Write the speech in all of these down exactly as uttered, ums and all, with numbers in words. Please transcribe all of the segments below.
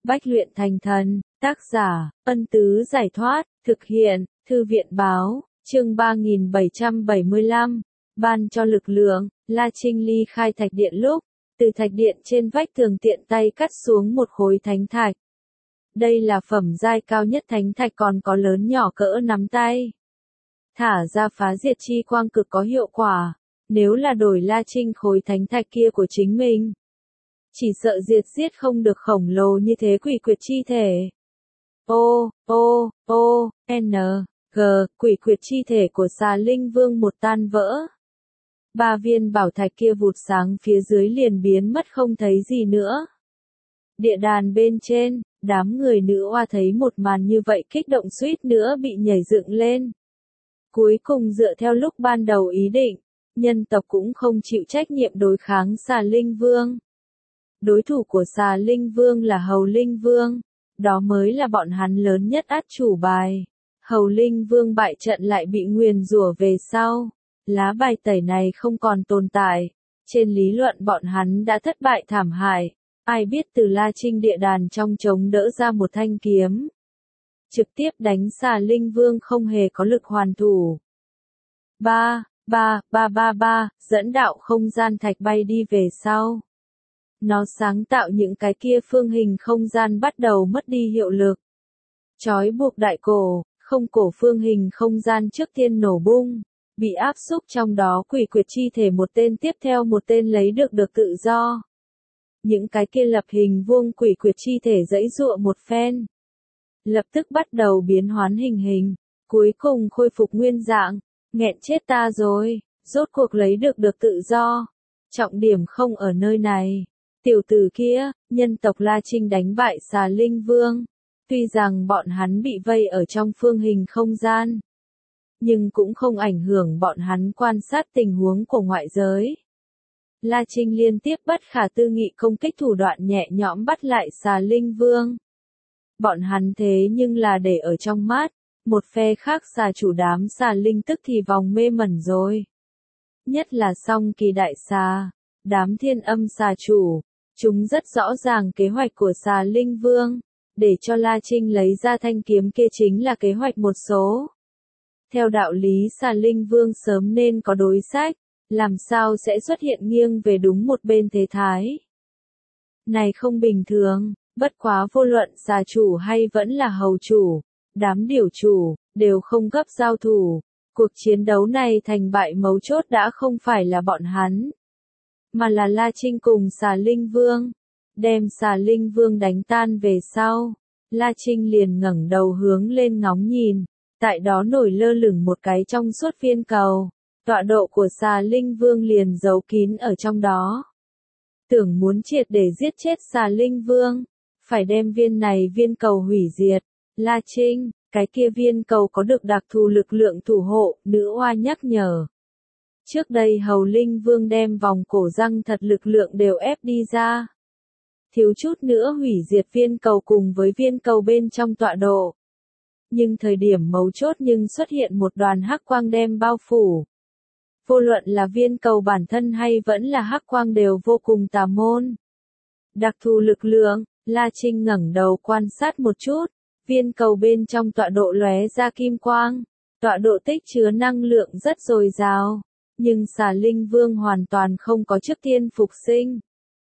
Bách luyện thành thần, tác giả, Ân Tứ Giải Thoát, thực hiện, Thư viện Báo, chương ba nghìn bảy trăm bảy mươi lăm, ban cho lực lượng, La Trinh ly khai thạch điện lúc, từ thạch điện trên vách tường tiện tay cắt xuống một khối thánh thạch. Đây là phẩm giai cao nhất thánh thạch, còn có lớn nhỏ cỡ nắm tay. Thả ra phá diệt chi quang cực có hiệu quả, nếu là đổi La Trinh khối thánh thạch kia của chính mình, chỉ sợ diệt giết không được khổng lồ như thế quỷ quyệt chi thể. O, O, O, N, G, quỷ quyệt chi thể của Xà Linh Vương một tan vỡ. Ba viên bảo thạch kia vụt sáng phía dưới liền biến mất không thấy gì nữa. Địa đàn bên trên, đám người nữ oa thấy một màn như vậy kích động suýt nữa bị nhảy dựng lên. Cuối cùng dựa theo lúc ban đầu ý định, nhân tộc cũng không chịu trách nhiệm đối kháng Xà Linh Vương. Đối thủ của Xà Linh Vương là Hầu Linh Vương, đó mới là bọn hắn lớn nhất át chủ bài. Hầu Linh Vương bại trận lại bị nguyền rủa về sau, lá bài tẩy này không còn tồn tại, trên lý luận bọn hắn đã thất bại thảm hại, ai biết từ La Trinh địa đàn trong chống đỡ ra một thanh kiếm, trực tiếp đánh Xà Linh Vương không hề có lực hoàn thủ. Ba, ba, ba ba ba, dẫn đạo không gian thạch bay đi về sau. Nó sáng tạo những cái kia phương hình không gian bắt đầu mất đi hiệu lực. Chói buộc đại cổ, không cổ phương hình không gian trước tiên nổ bung, bị áp xúc trong đó quỷ quyệt chi thể một tên tiếp theo một tên lấy được được tự do. Những cái kia lập hình vuông quỷ quyệt chi thể giãy giụa một phen, lập tức bắt đầu biến hoán hình hình, cuối cùng khôi phục nguyên dạng. Nghẹn chết ta rồi, rốt cuộc lấy được được tự do. Trọng điểm không ở nơi này. Tiểu tử kia, nhân tộc La Trinh đánh bại Xà Linh Vương. Tuy rằng bọn hắn bị vây ở trong phương hình không gian, nhưng cũng không ảnh hưởng bọn hắn quan sát tình huống của ngoại giới. La Trinh liên tiếp bất khả tư nghị công kích thủ đoạn nhẹ nhõm bắt lại Xà Linh Vương. Bọn hắn thế nhưng là để ở trong mắt, một phe khác xà chủ đám xà linh tức thì vòng mê mẩn rồi. Nhất là song kỳ đại xà, đám thiên âm xà chủ, chúng rất rõ ràng kế hoạch của Xà Linh Vương, để cho La Trinh lấy ra thanh kiếm kia chính là kế hoạch một số. Theo đạo lý Xà Linh Vương sớm nên có đối sách, làm sao sẽ xuất hiện nghiêng về đúng một bên thế thái. Này không bình thường, bất quá vô luận xà chủ hay vẫn là hầu chủ, đám điểu chủ, đều không gấp giao thủ. Cuộc chiến đấu này thành bại mấu chốt đã không phải là bọn hắn, mà là La Trinh cùng Xà Linh Vương. Đem Xà Linh Vương đánh tan về sau, La Trinh liền ngẩng đầu hướng lên ngóng nhìn, tại đó nổi lơ lửng một cái trong suốt viên cầu, tọa độ của Xà Linh Vương liền giấu kín ở trong đó. Tưởng muốn triệt để giết chết Xà Linh Vương, phải đem viên này viên cầu hủy diệt. La Trinh, cái kia viên cầu có được đặc thù lực lượng thủ hộ, nữ oa nhắc nhở. Trước đây Hầu Linh Vương đem vòng cổ răng thật lực lượng đều ép đi ra. Thiếu chút nữa hủy diệt viên cầu cùng với viên cầu bên trong tọa độ. Nhưng thời điểm mấu chốt nhưng xuất hiện một đoàn hắc quang đem bao phủ. Vô luận là viên cầu bản thân hay vẫn là hắc quang đều vô cùng tà môn. Đặc thù lực lượng, La Trinh ngẩng đầu quan sát một chút. Viên cầu bên trong tọa độ lóe ra kim quang, tọa độ tích chứa năng lượng rất dồi dào, nhưng Xà Linh Vương hoàn toàn không có trước tiên phục sinh.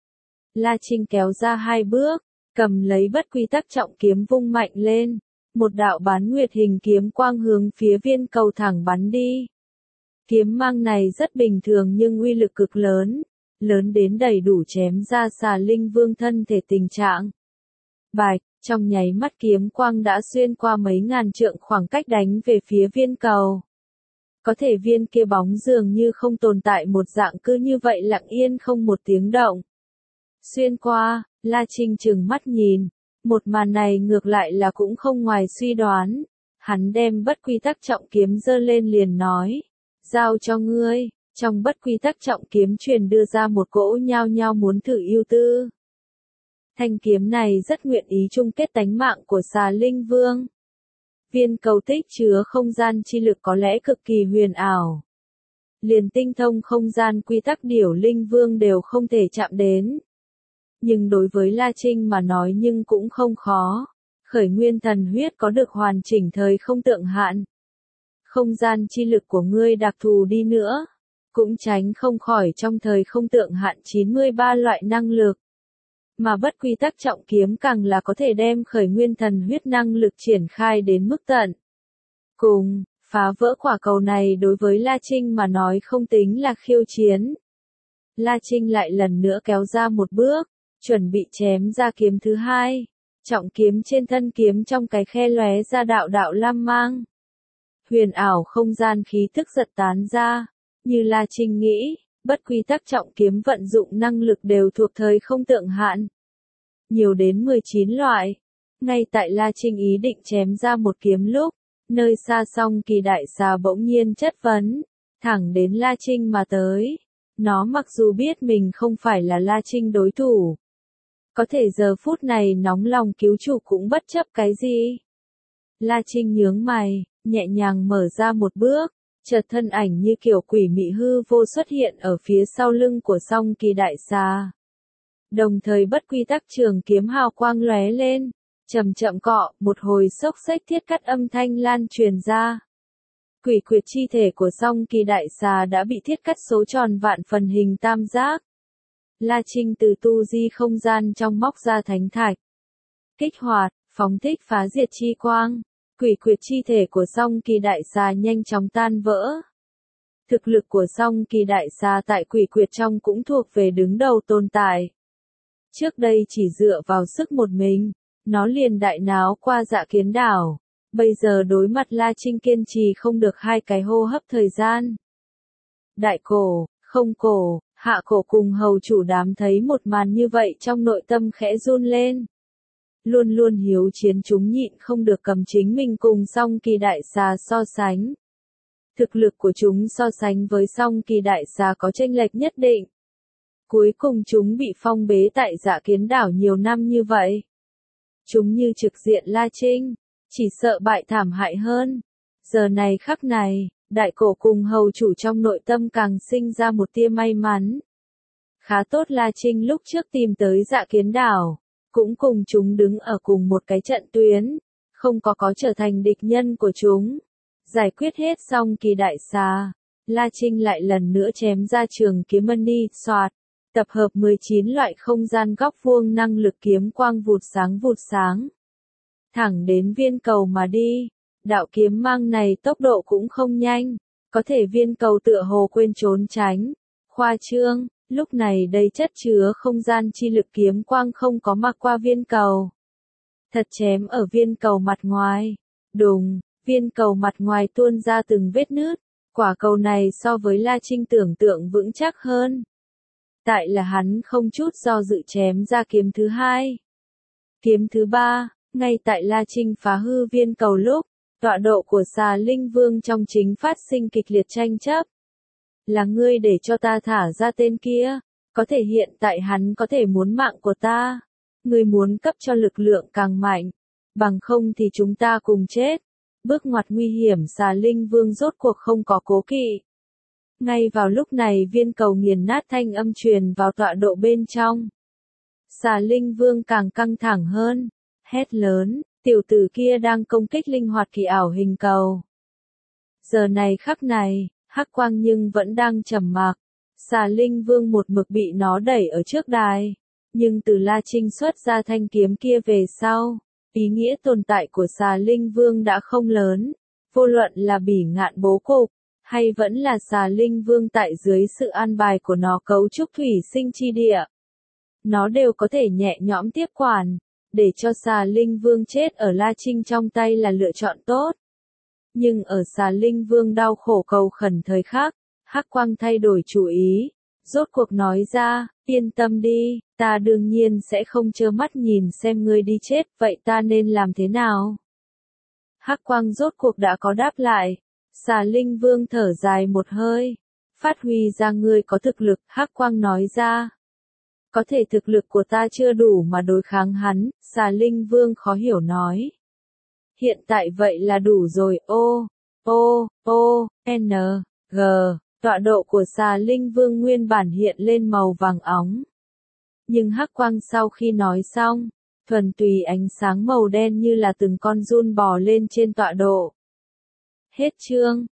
La Trinh kéo ra hai bước, cầm lấy bất quy tắc trọng kiếm vung mạnh lên, một đạo bán nguyệt hình kiếm quang hướng phía viên cầu thẳng bắn đi. Kiếm mang này rất bình thường nhưng uy lực cực lớn, lớn đến đầy đủ chém ra Xà Linh Vương thân thể tình trạng. Bạch, trong nháy mắt kiếm quang đã xuyên qua mấy ngàn trượng khoảng cách đánh về phía viên cầu. Có thể viên kia bóng dường như không tồn tại một dạng cứ như vậy lặng yên không một tiếng động. Xuyên qua, La Trinh trừng mắt nhìn, một màn này ngược lại là cũng không ngoài suy đoán. Hắn đem bất quy tắc trọng kiếm giơ lên liền nói, giao cho ngươi. Trong bất quy tắc trọng kiếm truyền đưa ra một cỗ nhao nhao muốn thử ưu tư. Thanh kiếm này rất nguyện ý chung kết tánh mạng của Xà Linh Vương. Viên cầu tích chứa không gian chi lực có lẽ cực kỳ huyền ảo. Liền tinh thông không gian quy tắc điểu Linh Vương đều không thể chạm đến. nhưng đối với La Trinh mà nói nhưng cũng không khó. Khởi nguyên thần huyết có được hoàn chỉnh thời không tượng hạn. Không gian chi lực của ngươi đặc thù đi nữa, cũng tránh không khỏi trong thời không tượng hạn chín mươi ba loại năng lực. Mà bất quy tắc trọng kiếm càng là có thể đem khởi nguyên thần huyết năng lực triển khai đến mức tận. Cùng, phá vỡ quả cầu này đối với La Trinh mà nói không tính là khiêu chiến. La Trinh lại lần nữa kéo ra một bước, chuẩn bị chém ra kiếm thứ hai. Trọng kiếm trên thân kiếm trong cái khe lóe ra đạo đạo lam mang. Huyền ảo không gian khí thức giật tán ra, như La Trinh nghĩ, bất quy tắc trọng kiếm vận dụng năng lực đều thuộc thời không tượng hạn. Nhiều đến mười chín loại. Ngay tại La Trinh ý định chém ra một kiếm lúc, nơi xa Song Kỳ đại xà bỗng nhiên chất vấn, thẳng đến La Trinh mà tới. Nó mặc dù biết mình không phải là La Trinh đối thủ, có thể giờ phút này nóng lòng cứu chủ cũng bất chấp cái gì. La Trinh nhướng mày, nhẹ nhàng mở ra một bước, chợt thân ảnh như kiểu quỷ mị hư vô xuất hiện ở phía sau lưng của Song Kỳ đại xà. Đồng thời bất quy tắc trường kiếm hào quang lóe lên, chậm chậm cọ, một hồi xốc xếch thiết cắt âm thanh lan truyền ra. Quỷ quyệt chi thể của Song Kỳ đại xà đã bị thiết cắt số tròn vạn phần hình tam giác. La Trinh từ tu di không gian trong móc ra thánh thạch. Kích hoạt, phóng thích phá diệt chi quang. Quỷ quyệt chi thể của Song Kỳ đại xà nhanh chóng tan vỡ. Thực lực của Song Kỳ đại xà tại quỷ quyệt trong cũng thuộc về đứng đầu tồn tại. Trước đây chỉ dựa vào sức một mình, nó liền đại náo qua Dạ Kiến đảo. Bây giờ đối mặt La Trinh kiên trì không được hai cái hô hấp thời gian. Đại cổ, không cổ, hạ cổ cùng hầu chủ đám thấy một màn như vậy trong nội tâm khẽ run lên. Luôn luôn hiếu chiến chúng nhịn không được cầm chính mình cùng Song Kỳ đại xà so sánh. Thực lực của chúng so sánh với Song Kỳ đại xà có chênh lệch nhất định. Cuối cùng chúng bị phong bế tại Dạ Kiến đảo nhiều năm như vậy. Chúng như trực diện La Trinh, chỉ sợ bại thảm hại hơn. Giờ này khắc này, đại cổ cùng hầu chủ trong nội tâm càng sinh ra một tia may mắn. Khá tốt La Trinh lúc trước tìm tới Dạ Kiến đảo, cũng cùng chúng đứng ở cùng một cái trận tuyến, không có có trở thành địch nhân của chúng. Giải quyết hết xong Kỳ đại xà, La Trinh lại lần nữa chém ra trường kiếm mani, soạt, tập hợp mười chín loại không gian góc vuông năng lực kiếm quang vụt sáng vụt sáng. Thẳng đến viên cầu mà đi, đạo kiếm mang này tốc độ cũng không nhanh, có thể viên cầu tựa hồ quên trốn tránh. Khoa trương, lúc này đây chất chứa không gian chi lực kiếm quang không có mặc qua viên cầu. Thật chém ở viên cầu mặt ngoài. Đùng, viên cầu mặt ngoài tuôn ra từng vết nứt. Quả cầu này so với La Trinh tưởng tượng vững chắc hơn. Tại là hắn không chút do dự chém ra kiếm thứ hai. Kiếm thứ ba, ngay tại La Trinh phá hư viên cầu lúc, tọa độ của xà linh vương trong chính phát sinh kịch liệt tranh chấp. Là ngươi để cho ta thả ra tên kia, có thể hiện tại hắn có thể muốn mạng của ta. Ngươi muốn cấp cho lực lượng càng mạnh, bằng không thì chúng ta cùng chết. Bước ngoặt nguy hiểm xà linh vương rốt cuộc không có cố kỵ. Ngay vào lúc này viên cầu nghiền nát thanh âm truyền vào tọa độ bên trong. Xà linh vương càng căng thẳng hơn, hét lớn, tiểu tử kia đang công kích linh hoạt kỳ ảo hình cầu. Giờ này khắc này, hắc quang nhưng vẫn đang trầm mặc. Xà linh vương một mực bị nó đẩy ở trước đài. Nhưng từ La Trinh xuất ra thanh kiếm kia về sau, ý nghĩa tồn tại của xà linh vương đã không lớn. Vô luận là bỉ ngạn bố cục, hay vẫn là xà linh vương tại dưới sự an bài của nó cấu trúc thủy sinh chi địa. Nó đều có thể nhẹ nhõm tiếp quản, để cho xà linh vương chết ở La Trinh trong tay là lựa chọn tốt. Nhưng ở xà linh vương đau khổ cầu khẩn thời khắc, hắc quang thay đổi chủ ý, rốt cuộc nói ra, yên tâm đi, ta đương nhiên sẽ không trơ mắt nhìn xem ngươi đi chết, vậy ta nên làm thế nào? Hắc quang rốt cuộc đã có đáp lại, xà linh vương thở dài một hơi, phát huy ra ngươi có thực lực, hắc quang nói ra. Có thể thực lực của ta chưa đủ mà đối kháng hắn, xà linh vương khó hiểu nói. Hiện tại vậy là đủ rồi, ô, ô, ô, n, g, tọa độ của xà linh vương nguyên bản hiện lên màu vàng óng. Nhưng hắc quang sau khi nói xong, thuần túy ánh sáng màu đen như là từng con giun bò lên trên tọa độ. Hết chương.